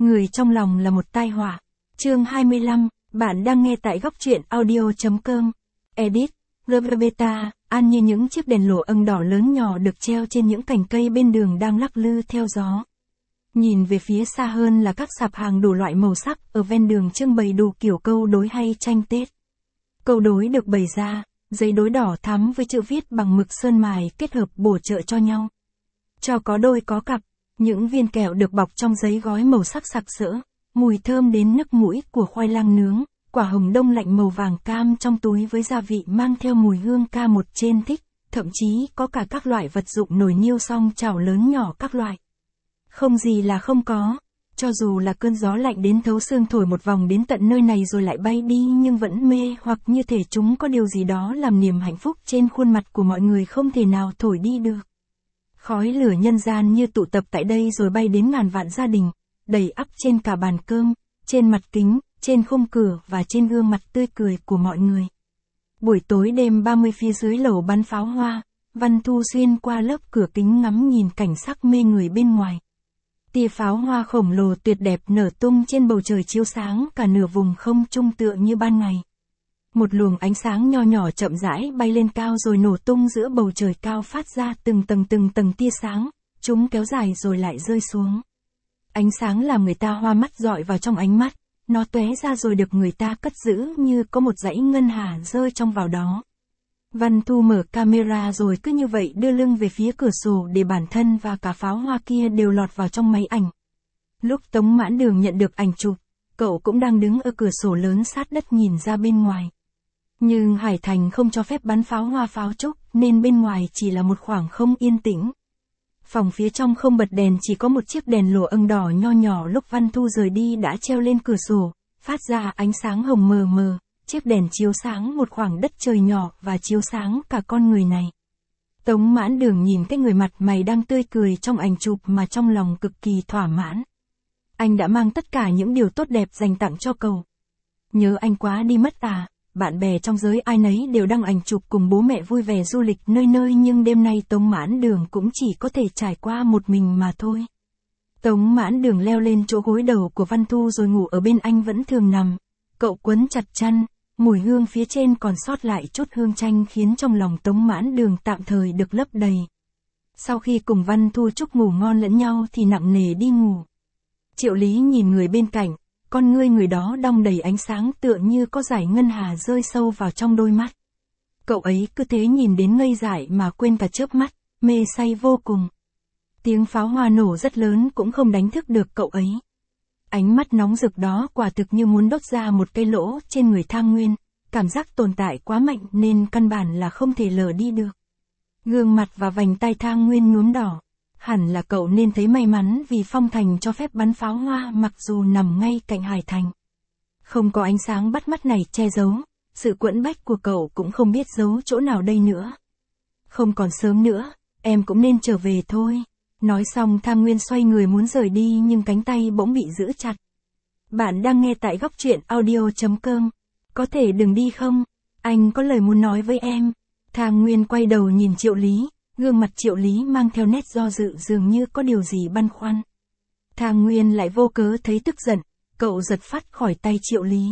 Người trong lòng là một tai họa. Chương 25, bạn đang nghe tại góc truyện audio.com. Edit, Roberta, An như những chiếc đèn lồ âng đỏ lớn nhỏ được treo trên những cành cây bên đường đang lắc lư theo gió. Nhìn về phía xa hơn là các sạp hàng đủ loại màu sắc ở ven đường trưng bày đủ kiểu câu đối hay tranh Tết. Câu đối được bày ra, giấy đối đỏ thắm với chữ viết bằng mực sơn mài kết hợp bổ trợ cho nhau. Cho có đôi có cặp, những viên kẹo được bọc trong giấy gói màu sắc sặc sỡ, mùi thơm đến nức mũi của khoai lang nướng, quả hồng đông lạnh màu vàng cam trong túi với gia vị mang theo mùi hương ca một trên thích, thậm chí có cả các loại vật dụng nồi niêu song chảo lớn nhỏ các loại. Không gì là không có, cho dù là cơn gió lạnh đến thấu xương thổi một vòng đến tận nơi này rồi lại bay đi nhưng vẫn mê hoặc như thể chúng có điều gì đó làm niềm hạnh phúc trên khuôn mặt của mọi người không thể nào thổi đi được. Khói lửa nhân gian như tụ tập tại đây rồi bay đến ngàn vạn gia đình, đầy ắp trên cả bàn cơm, trên mặt kính, trên khung cửa và trên gương mặt tươi cười của mọi người. Buổi tối đêm 30 phía dưới lầu bắn pháo hoa, Văn Thu xuyên qua lớp cửa kính ngắm nhìn cảnh sắc mê người bên ngoài. Tia pháo hoa khổng lồ tuyệt đẹp nở tung trên bầu trời chiếu sáng cả nửa vùng không trung tựa như ban ngày. Một luồng ánh sáng nho nhỏ chậm rãi bay lên cao rồi nổ tung giữa bầu trời cao phát ra từng tầng tia sáng, chúng kéo dài rồi lại rơi xuống. Ánh sáng làm người ta hoa mắt dọi vào trong ánh mắt, nó tóe ra rồi được người ta cất giữ như có một dãy ngân hà rơi trong vào đó. Văn Thu mở camera rồi cứ như vậy đưa lưng về phía cửa sổ để bản thân và cả pháo hoa kia đều lọt vào trong máy ảnh. Lúc Tống Mãn Đường nhận được ảnh chụp, cậu cũng đang đứng ở cửa sổ lớn sát đất nhìn ra bên ngoài. Nhưng Hải Thành không cho phép bắn pháo hoa pháo trúc nên bên ngoài chỉ là một khoảng không yên tĩnh. Phòng phía trong không bật đèn, chỉ có một chiếc đèn lồ âng đỏ nho nhỏ lúc Văn Thu rời đi đã treo lên cửa sổ, phát ra ánh sáng hồng mờ mờ. Chiếc đèn chiếu sáng một khoảng đất trời nhỏ và chiếu sáng cả con người này. Tống Mãn Đường nhìn cái người mặt mày đang tươi cười trong ảnh chụp mà trong lòng cực kỳ thỏa mãn. Anh đã mang tất cả những điều tốt đẹp dành tặng cho cậu. Nhớ anh quá đi mất à, bạn bè trong giới ai nấy đều đăng ảnh chụp cùng bố mẹ vui vẻ du lịch nơi nơi nhưng đêm nay Tống Mãn Đường cũng chỉ có thể trải qua một mình mà thôi. Tống Mãn Đường leo lên chỗ gối đầu của Văn Thu rồi ngủ ở bên anh vẫn thường nằm. Cậu quấn chặt chăn. Mùi hương phía trên còn sót lại chút hương chanh khiến trong lòng Tống Mãn Đường tạm thời được lấp đầy. Sau khi cùng Văn Thu chúc ngủ ngon lẫn nhau thì nặng nề đi ngủ. Triệu Lý nhìn người bên cạnh, con ngươi người đó đong đầy ánh sáng tựa như có dải ngân hà rơi sâu vào trong đôi mắt. Cậu ấy cứ thế nhìn đến ngây dại mà quên cả chớp mắt, mê say vô cùng. Tiếng pháo hoa nổ rất lớn cũng không đánh thức được cậu ấy. Ánh mắt nóng rực đó quả thực như muốn đốt ra một cái lỗ trên người Thang Nguyên, cảm giác tồn tại quá mạnh nên căn bản là không thể lờ đi được. Gương mặt và vành tai Thang Nguyên nhuốm đỏ, hẳn là cậu nên thấy may mắn vì Phong Thành cho phép bắn pháo hoa mặc dù nằm ngay cạnh Hải Thành. Không có ánh sáng bắt mắt này che giấu, sự quẫn bách của cậu cũng không biết giấu chỗ nào đây nữa. Không còn sớm nữa, em cũng nên trở về thôi. Nói xong Thang Nguyên xoay người muốn rời đi nhưng cánh tay bỗng bị giữ chặt. Bạn đang nghe tại góc truyện audio.com. Có thể đừng đi không? Anh có lời muốn nói với em. Thang Nguyên quay đầu nhìn Triệu Lý, gương mặt Triệu Lý mang theo nét do dự dường như có điều gì băn khoăn. Thang Nguyên lại vô cớ thấy tức giận, cậu giật phắt khỏi tay Triệu Lý.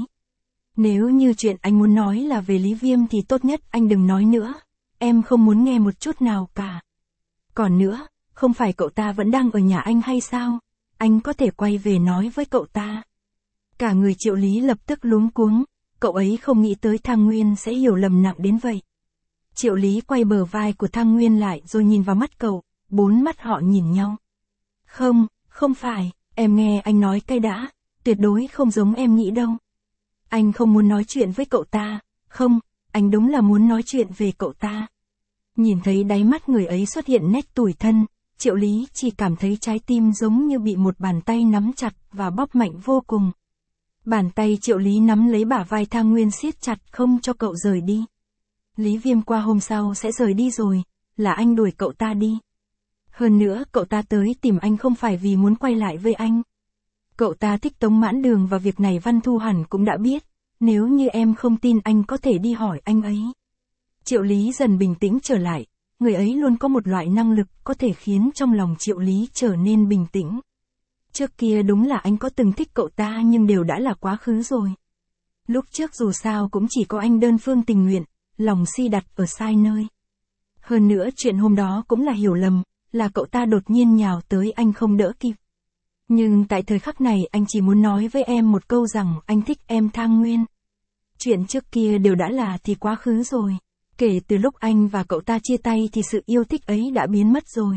Nếu như chuyện anh muốn nói là về Lý Viêm thì tốt nhất anh đừng nói nữa. Em không muốn nghe một chút nào cả. Còn nữa, không phải cậu ta vẫn đang ở nhà anh hay sao? Anh có thể quay về nói với cậu ta. Cả người Triệu Lý lập tức luống cuống, cậu ấy không nghĩ tới Thang Nguyên sẽ hiểu lầm nặng đến vậy. Triệu Lý quay bờ vai của Thang Nguyên lại rồi nhìn vào mắt cậu, bốn mắt họ nhìn nhau. Không phải, em nghe anh nói cái đã, tuyệt đối không giống em nghĩ đâu. Anh không muốn nói chuyện với cậu ta, không, anh đúng là muốn nói chuyện về cậu ta. Nhìn thấy đáy mắt người ấy xuất hiện nét tủi thân, Triệu Lý chỉ cảm thấy trái tim giống như bị một bàn tay nắm chặt và bóp mạnh vô cùng. Bàn tay Triệu Lý nắm lấy bả vai Thang Nguyên siết chặt không cho cậu rời đi. Lý Viêm qua hôm sau sẽ rời đi rồi, là anh đuổi cậu ta đi. Hơn nữa cậu ta tới tìm anh không phải vì muốn quay lại với anh. Cậu ta thích Tống Mãn Đường và việc này Văn Thu hẳn cũng đã biết, nếu như em không tin anh có thể đi hỏi anh ấy. Triệu Lý dần bình tĩnh trở lại, người ấy luôn có một loại năng lực có thể khiến trong lòng Triệu Lý trở nên bình tĩnh. Trước kia đúng là anh có từng thích cậu ta nhưng đều đã là quá khứ rồi. Lúc trước dù sao cũng chỉ có anh đơn phương tình nguyện, lòng si đặt ở sai nơi. Hơn nữa chuyện hôm đó cũng là hiểu lầm, là cậu ta đột nhiên nhào tới anh không đỡ kịp. Nhưng tại thời khắc này anh chỉ muốn nói với em một câu rằng anh thích em Thang Nguyên. Chuyện trước kia đều đã là thì quá khứ rồi. Kể từ lúc anh và cậu ta chia tay thì sự yêu thích ấy đã biến mất rồi.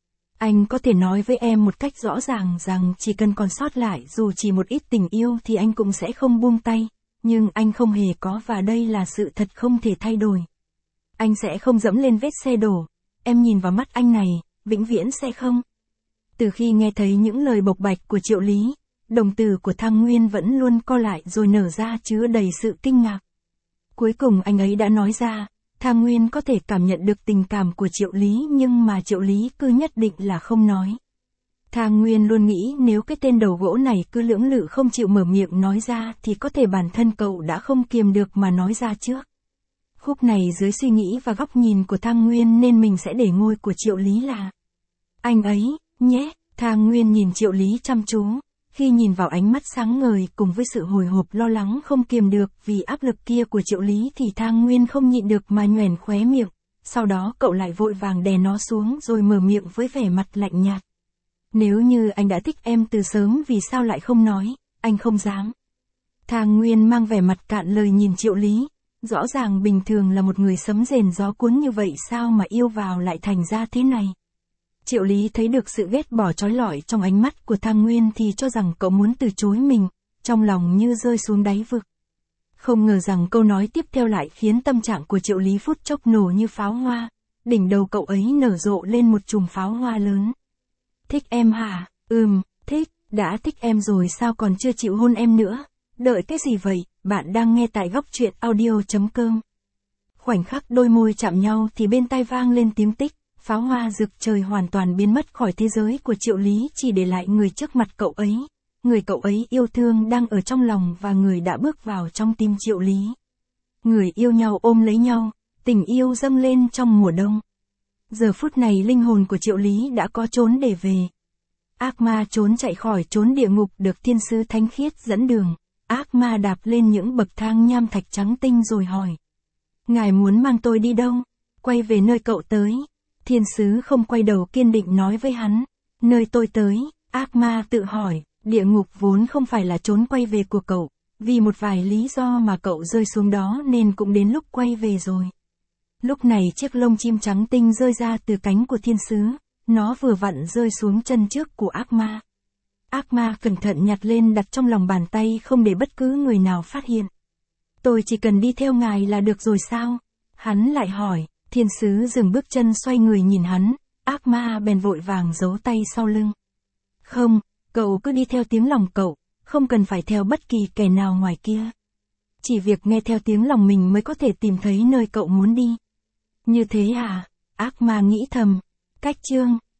Anh có thể nói với em một cách rõ ràng rằng chỉ cần còn sót lại dù chỉ một ít tình yêu thì anh cũng sẽ không buông tay. Nhưng anh không hề có và đây là sự thật không thể thay đổi. Anh sẽ không dẫm lên vết xe đổ. Em nhìn vào mắt anh này, vĩnh viễn sẽ không. Từ khi nghe thấy những lời bộc bạch của Triệu Lý, đồng tử của Thang Nguyên vẫn luôn co lại rồi nở ra chứa đầy sự kinh ngạc. Cuối cùng anh ấy đã nói ra, Thang Nguyên có thể cảm nhận được tình cảm của Triệu Lý nhưng mà Triệu Lý cứ nhất định là không nói. Thang Nguyên luôn nghĩ nếu cái tên đầu gỗ này cứ lưỡng lự không chịu mở miệng nói ra thì có thể bản thân cậu đã không kiềm được mà nói ra trước. Khúc này dưới suy nghĩ và góc nhìn của Thang Nguyên nên mình sẽ để ngôi của Triệu Lý là anh ấy, nhé. Thang Nguyên nhìn Triệu Lý chăm chú. Khi nhìn vào ánh mắt sáng ngời cùng với sự hồi hộp lo lắng không kiềm được vì áp lực kia của Triệu Lý thì Thang Nguyên không nhịn được mà nhoẻn khóe miệng. Sau đó cậu lại vội vàng đè nó xuống rồi mở miệng với vẻ mặt lạnh nhạt. Nếu như anh đã thích em từ sớm vì sao lại không nói, anh không dám. Thang Nguyên mang vẻ mặt cạn lời nhìn Triệu Lý. Rõ ràng bình thường là một người sấm rền gió cuốn như vậy sao mà yêu vào lại thành ra thế này. Triệu Lý thấy được sự ghét bỏ trói lọi trong ánh mắt của Thang Nguyên thì cho rằng cậu muốn từ chối mình, trong lòng như rơi xuống đáy vực. Không ngờ rằng câu nói tiếp theo lại khiến tâm trạng của Triệu Lý phút chốc nổ như pháo hoa, đỉnh đầu cậu ấy nở rộ lên một chùm pháo hoa lớn. Thích em hả? Thích, đã thích em rồi sao còn chưa chịu hôn em nữa? Đợi cái gì vậy? Bạn đang nghe tại góc truyện audio.com. Khoảnh khắc đôi môi chạm nhau thì bên tai vang lên tiếng tích, pháo hoa rực trời hoàn toàn biến mất khỏi thế giới của Triệu Lý chỉ để lại người trước mặt cậu ấy. Người cậu ấy yêu thương đang ở trong lòng và người đã bước vào trong tim Triệu Lý. Người yêu nhau ôm lấy nhau, tình yêu dâng lên trong mùa đông. Giờ phút này linh hồn của Triệu Lý đã có chốn để về. Ác ma trốn chạy khỏi chốn địa ngục được thiên sứ thánh khiết dẫn đường. Ác ma đạp lên những bậc thang nham thạch trắng tinh rồi hỏi. Ngài muốn mang tôi đi đâu? Quay về nơi cậu tới. Thiên sứ không quay đầu kiên định nói với hắn. Nơi tôi tới, ác ma tự hỏi, địa ngục vốn không phải là chốn quay về của cậu. Vì một vài lý do mà cậu rơi xuống đó nên cũng đến lúc quay về rồi. Lúc này chiếc lông chim trắng tinh rơi ra từ cánh của thiên sứ. Nó vừa vặn rơi xuống chân trước của ác ma. Ác ma cẩn thận nhặt lên đặt trong lòng bàn tay không để bất cứ người nào phát hiện. Tôi chỉ cần đi theo ngài là được rồi sao? Hắn lại hỏi, thiên sứ dừng bước chân xoay người nhìn hắn, ác ma bèn vội vàng giấu tay sau lưng. Không, cậu cứ đi theo tiếng lòng cậu, không cần phải theo bất kỳ kẻ nào ngoài kia. Chỉ việc nghe theo tiếng lòng mình mới có thể tìm thấy nơi cậu muốn đi. Như thế à? Ác ma nghĩ thầm. Cách chương